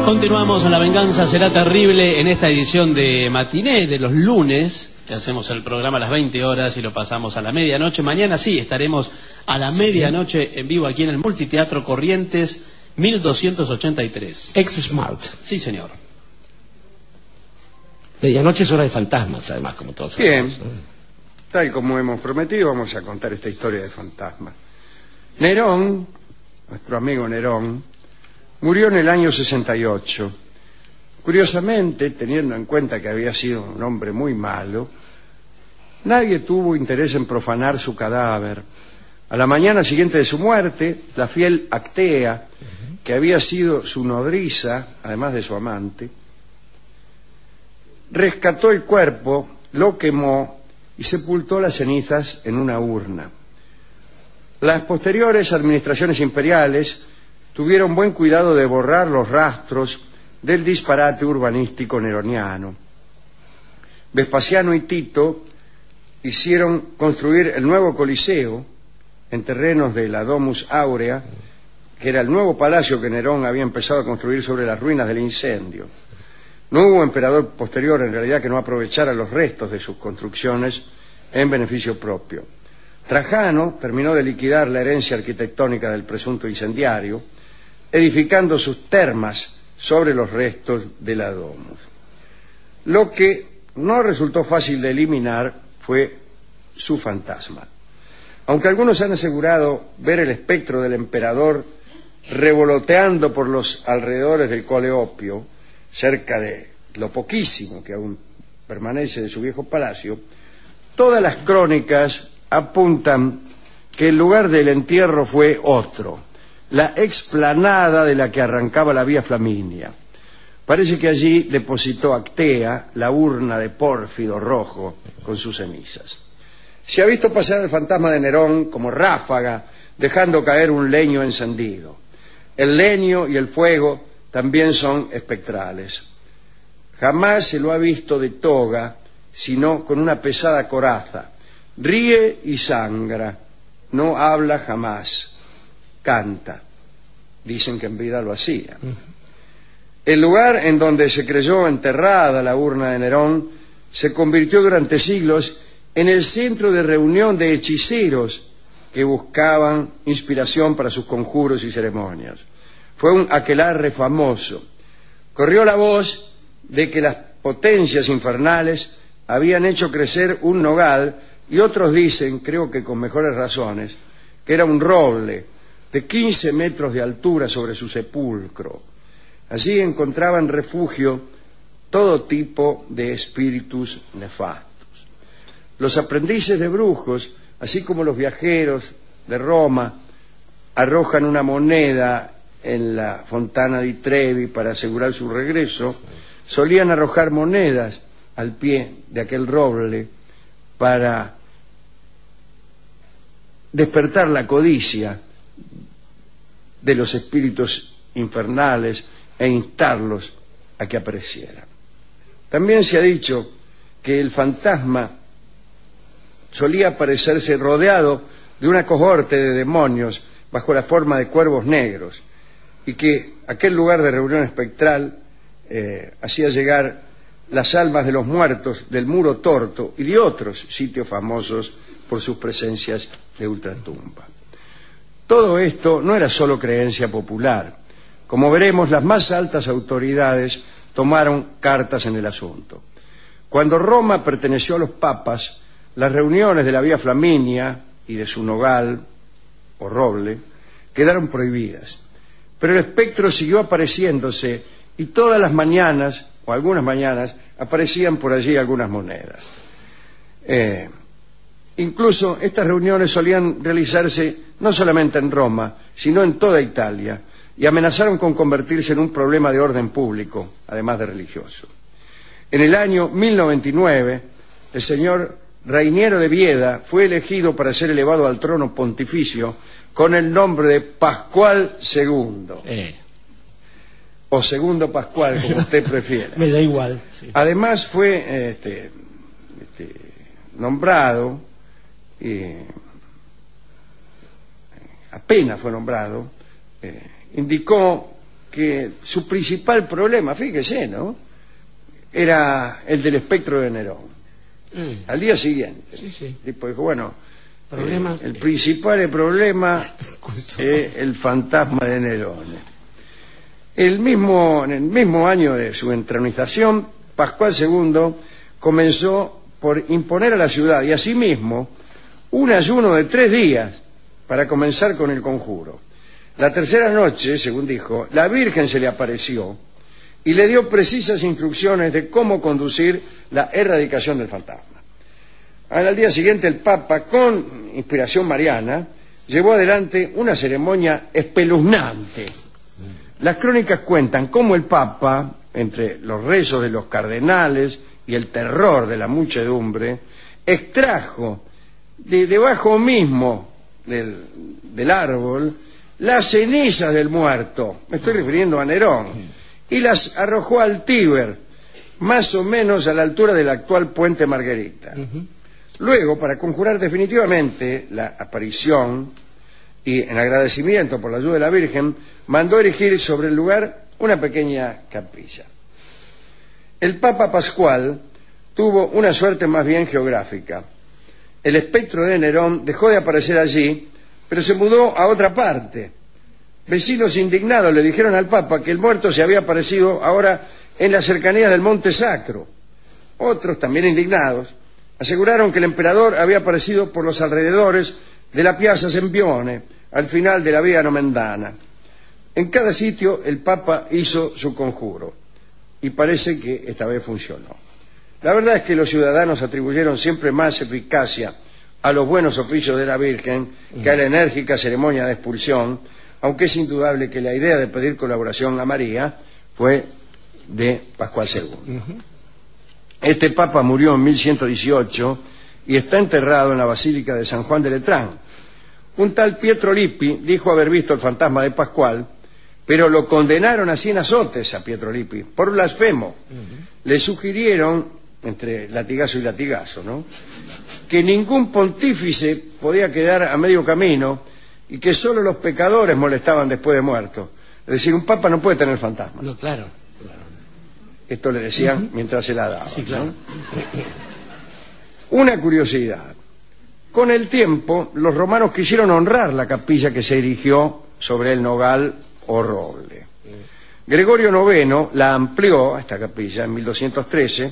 Continuamos en La Venganza Será Terrible en esta edición de Matiné de los lunes, que hacemos el programa a las 20 horas y lo pasamos a la medianoche. Mañana sí, estaremos a la medianoche en vivo aquí en el Multiteatro Corrientes 1283. Ex-Smart. Sí, señor. Medianoche es hora de fantasmas, además, como todos sabemos. Bien, tal como hemos prometido, vamos a contar esta historia de fantasmas. Nerón, nuestro amigo Nerón, murió en el año 68. Curiosamente, teniendo en cuenta que había sido un hombre muy malo, nadie tuvo interés en profanar su cadáver. A la mañana siguiente de su muerte, la fiel Actea, que había sido su nodriza, además de su amante, rescató el cuerpo, lo quemó y sepultó las cenizas en una urna. Las posteriores administraciones imperiales tuvieron buen cuidado de borrar los rastros del disparate urbanístico neroniano. Vespasiano y Tito hicieron construir el nuevo Coliseo en terrenos de la Domus Aurea, que era el nuevo palacio que Nerón había empezado a construir sobre las ruinas del incendio. No hubo emperador posterior, en realidad, que no aprovechara los restos de sus construcciones en beneficio propio. Trajano terminó de liquidar la herencia arquitectónica del presunto incendiario, edificando sus termas sobre los restos de la Domus. Lo que no resultó fácil de eliminar fue su fantasma. Aunque algunos han asegurado ver el espectro del emperador revoloteando por los alrededores del Coleopio, cerca de lo poquísimo que aún permanece de su viejo palacio, todas las crónicas apuntan que el lugar del entierro fue otro, la explanada de la que arrancaba la Vía Flaminia. Parece que allí depositó Actea la urna de pórfido rojo con sus cenizas. Se ha visto pasar el fantasma de Nerón como ráfaga, dejando caer un leño encendido. El leño y el fuego también son espectrales. Jamás se lo ha visto de toga, sino con una pesada coraza. Ríe y sangra, no habla jamás. Canta. Dicen que en vida lo hacía. El lugar en donde se creyó enterrada la urna de Nerón se convirtió durante siglos en el centro de reunión de hechiceros que buscaban inspiración para sus conjuros y ceremonias. Fue un aquelarre famoso. Corrió la voz de que las potencias infernales habían hecho crecer un nogal, y otros dicen, creo que con mejores razones, que era un roble de 15 metros de altura sobre su sepulcro. Allí encontraban refugio todo tipo de espíritus nefastos. Los aprendices de brujos, así como los viajeros de Roma, arrojan una moneda en la Fontana di Trevi para asegurar su regreso, solían arrojar monedas al pie de aquel roble para despertar la codicia de los espíritus infernales e instarlos a que aparecieran. También se ha dicho que el fantasma solía aparecerse rodeado de una cohorte de demonios bajo la forma de cuervos negros, y que aquel lugar de reunión espectral hacía llegar las almas de los muertos del Muro Torto y de otros sitios famosos por sus presencias de ultratumba. Todo esto no era solo creencia popular. Como veremos, las más altas autoridades tomaron cartas en el asunto. Cuando Roma perteneció a los papas, las reuniones de la Vía Flaminia y de su nogal, o roble, quedaron prohibidas. Pero el espectro siguió apareciéndose, y todas las mañanas, o algunas mañanas, aparecían por allí algunas monedas. Incluso estas reuniones solían realizarse no solamente en Roma, sino en toda Italia, y amenazaron con convertirse en un problema de orden público, además de religioso. En el año 1099, el señor Rainiero de Vieda fue elegido para ser elevado al trono pontificio con el nombre de Pascual II. O Segundo Pascual, como usted prefiera. Me da igual. Sí. Además fue nombrado, apenas fue nombrado, indicó que su principal problema, fíjese, ¿no?, era el del espectro de Nerón. Al día siguiente, el tipo dijo, bueno, el principal problema es el fantasma de Nerón. En el mismo año de su entronización, Pascual II comenzó por imponer a la ciudad y a sí mismo un ayuno de 3 días para comenzar con el conjuro. La tercera noche, según dijo, la Virgen se le apareció y le dio precisas instrucciones de cómo conducir la erradicación del fantasma. Al día siguiente, el Papa, con inspiración mariana, llevó adelante una ceremonia espeluznante. Las crónicas cuentan cómo el Papa, entre los rezos de los cardenales y el terror de la muchedumbre, extrajo de debajo mismo del árbol las cenizas del muerto, me estoy refiriendo a Nerón, y las arrojó al Tíber, más o menos a la altura del actual puente Margherita. Luego, para conjurar definitivamente la aparición y en agradecimiento por la ayuda de la Virgen, mandó erigir sobre el lugar una pequeña capilla. El Papa Pascual tuvo una suerte más bien geográfica. El espectro de Nerón dejó de aparecer allí, pero se mudó a otra parte. Vecinos indignados le dijeron al Papa que el muerto se había aparecido ahora en las cercanías del Monte Sacro. Otros, también indignados, aseguraron que el emperador había aparecido por los alrededores de la Piazza Sempione, al final de la Vía Nomendana. En cada sitio el Papa hizo su conjuro, y parece que esta vez funcionó. La verdad es que los ciudadanos atribuyeron siempre más eficacia a los buenos oficios de la Virgen que a la enérgica ceremonia de expulsión, aunque es indudable que la idea de pedir colaboración a María fue de Pascual II. Este Papa murió en 1118 y está enterrado en la Basílica de San Juan de Letrán. Un tal Pietro Lippi dijo haber visto el fantasma de Pascual, pero lo condenaron a 100 azotes a Pietro Lippi por blasfemo. Le sugirieron, entre latigazo y latigazo, ¿no?, que ningún pontífice podía quedar a medio camino y que solo los pecadores molestaban después de muertos. Es decir, un papa no puede tener fantasmas. No, claro. Esto le decían mientras se la daban. Sí, claro. ¿No? Una curiosidad. Con el tiempo, los romanos quisieron honrar la capilla que se erigió sobre el nogal o roble. Gregorio IX la amplió a esta capilla en 1213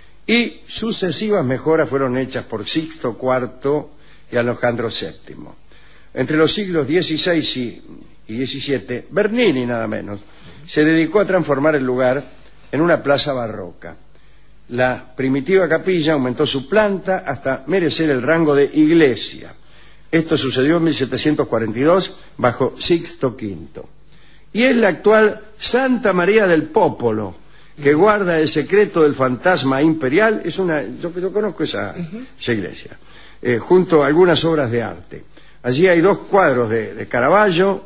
y sucesivas mejoras fueron hechas por Sixto IV y Alejandro VII. Entre los siglos XVI y XVII, Bernini nada menos se dedicó a transformar el lugar en una plaza barroca. La primitiva capilla aumentó su planta hasta merecer el rango de iglesia. Esto sucedió en 1742 bajo Sixto V. Y es la actual Santa María del Popolo, que guarda el secreto del fantasma imperial. Yo conozco esa iglesia, junto a algunas obras de arte. Allí hay 2 cuadros de Caravaggio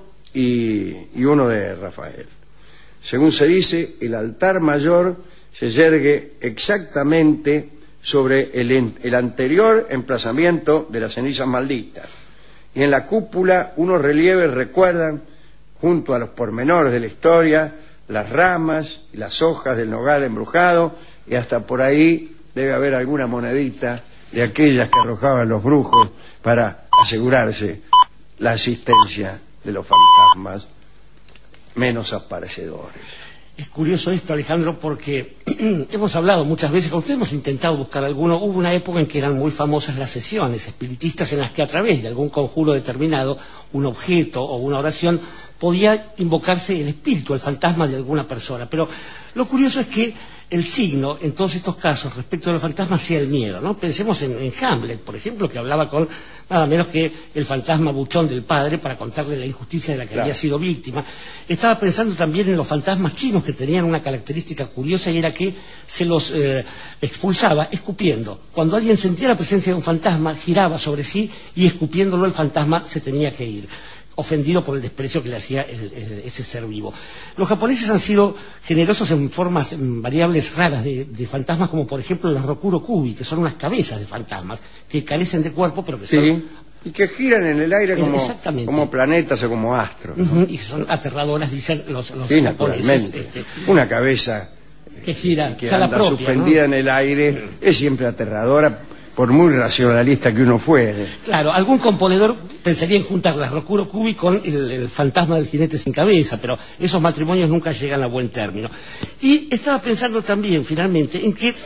y uno de Rafael. Según se dice, el altar mayor se yergue exactamente sobre el anterior emplazamiento de las cenizas malditas. Y en la cúpula unos relieves recuerdan, junto a los pormenores de la historia, las ramas y las hojas del nogal embrujado, y hasta por ahí debe haber alguna monedita de aquellas que arrojaban los brujos para asegurarse la asistencia de los fantasmas menos aparecedores. Es curioso esto, Alejandro, porque hemos hablado muchas veces, con usted hemos intentado buscar alguno. Hubo una época en que eran muy famosas las sesiones espiritistas en las que a través de algún conjuro determinado, un objeto o una oración, podía invocarse el espíritu, el fantasma de alguna persona. Pero lo curioso es que el signo, en todos estos casos, respecto a los fantasmas, sea el miedo, ¿no? Pensemos en Hamlet, por ejemplo, que hablaba con nada menos que el fantasma buchón del padre para contarle la injusticia de la que había sido víctima. Estaba pensando también en los fantasmas chinos, que tenían una característica curiosa, y era que se los expulsaba escupiendo. Cuando alguien sentía la presencia de un fantasma, giraba sobre sí y escupiéndolo el fantasma se tenía que ir, ofendido por el desprecio que le hacía ese ser vivo. Los japoneses han sido generosos en formas, en variables raras de fantasmas, como por ejemplo los Rokuro Kubi, que son unas cabezas de fantasmas que carecen de cuerpo, pero que son Y que giran en el aire Exactamente. como planetas o como astros, ¿no? Y son aterradoras, dicen los Sí, japoneses. naturalmente. Una cabeza Que gira, que ya la anda propia, suspendida ¿no? en el aire es siempre aterradora, por muy racionalista que uno fuere. Claro, algún componedor pensaría en juntar la Rokuro Kubi con el fantasma del jinete sin cabeza, pero esos matrimonios nunca llegan a buen término. Y estaba pensando también, finalmente, en que,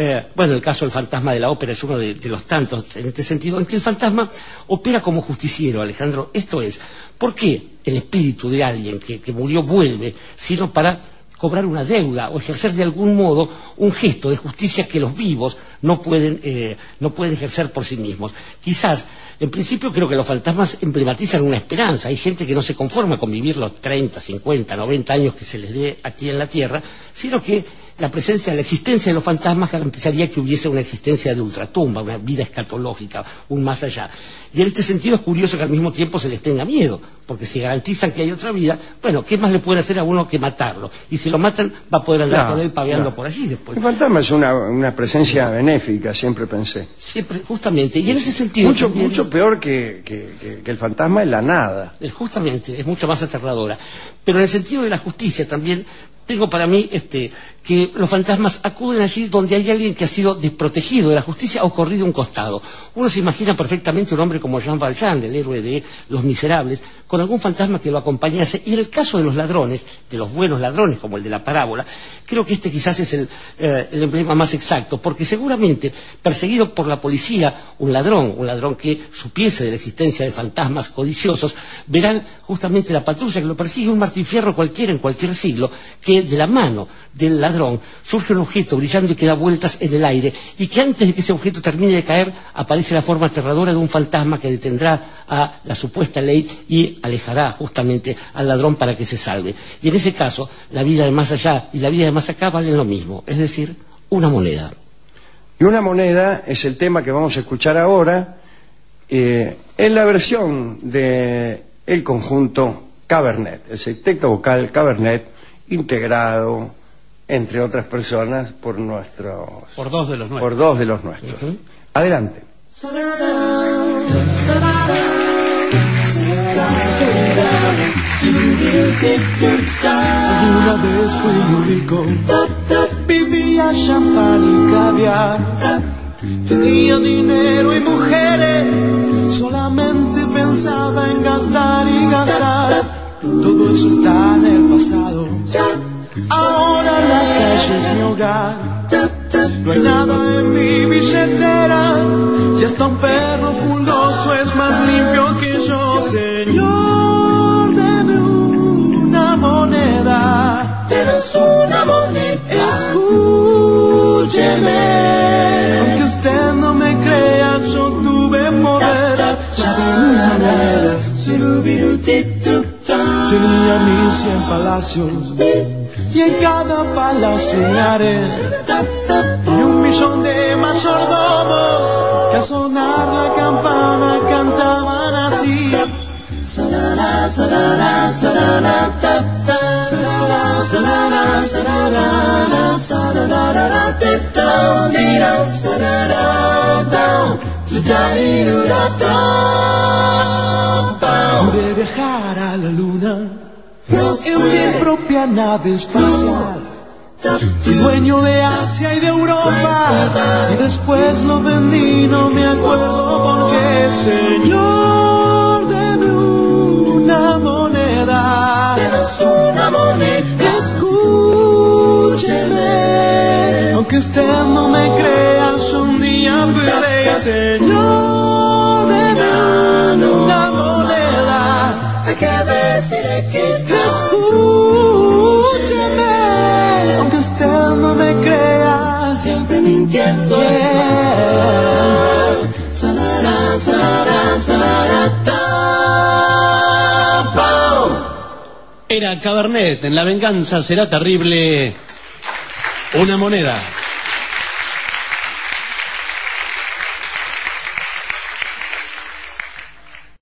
el caso del fantasma de la ópera es uno de los tantos en este sentido, en que el fantasma opera como justiciero, Alejandro. Esto es, ¿por qué el espíritu de alguien que murió vuelve, sino para cobrar una deuda o ejercer de algún modo un gesto de justicia que los vivos no pueden ejercer por sí mismos? Quizás, en principio, creo que los fantasmas emblematizan una esperanza. Hay gente que no se conforma con vivir los 30, 50, 90 años que se les dé aquí en la Tierra, sino que la existencia de los fantasmas garantizaría que hubiese una existencia de ultratumba, una vida escatológica, un más allá. Y en este sentido es curioso que al mismo tiempo se les tenga miedo, porque si garantizan que hay otra vida, bueno, ¿qué más le pueden hacer a uno que matarlo? Y si lo matan, va a poder andar con él paveando por allí después. El fantasma es una presencia benéfica, siempre pensé. Siempre, justamente, y en ese sentido... Mucho peor que el fantasma es la nada. Justamente, es mucho más aterradora. Pero en el sentido de la justicia también, tengo para mí que los fantasmas acuden allí donde hay alguien que ha sido desprotegido de la justicia o corrido a un costado. Uno se imagina perfectamente un hombre como Jean Valjean, el héroe de Los Miserables, con algún fantasma que lo acompañase. Y en el caso de los ladrones, de los buenos ladrones, como el de la parábola, creo que este quizás es el emblema más exacto, porque seguramente, perseguido por la policía, un ladrón que supiese de la existencia de fantasmas codiciosos, verán justamente la patrulla que lo persigue, un martifierro cualquiera en cualquier siglo, que de la mano del ladrón surge un objeto brillando y que da vueltas en el aire, y que antes de que ese objeto termine de caer aparece la forma aterradora de un fantasma que detendrá a la supuesta ley y alejará justamente al ladrón para que se salve. Y en ese caso, la vida de más allá y la vida de más acá valen lo mismo, es decir, una moneda. Y una moneda es el tema que vamos a escuchar ahora, en la versión de el conjunto Cabernet, el sexteto vocal Cabernet, integrado, entre otras personas, por dos de los nuestros. Uh-huh. Adelante. Alguna vez fui muy rico, vivía champán y caviar, tenía dinero y mujeres, solamente pensaba en gastar y gastar. Todo eso está en el pasado, ahora la calle es mi hogar. No hay nada en mi billetera, y hasta un perro pulgoso es más limpio que yo. Señor, deme una moneda, denos una moneda, escúcheme. Aunque usted no me crea, yo tuve poder. Ya ven una moneda, tenía 1100 palacios, y en cada palacio un harén, y 1.000.000 de mayordomos que al sonar la campana cantaban así. Sarara, sarara, sarara, ta, ta, sarara, sarara, sarara, sarara, te, ta, tira, sarara, ta, tutarirura, ta, pa. Pude viajar a la luna en mi propia nave espacial. Fui dueño de Asia y de Europa, y después lo vendí, no me acuerdo por qué. Señor, deme una moneda, denos una moneda, escúcheme. Aunque usted no me crea, yo un día fui rey. Señor, deme una moneda, hay que decirle que escúcheme. Aunque usted no me crea, siempre mintiendo. Sarara, sarara, sarara, ta, pao. Era Cabernet, en La venganza será terrible, una moneda.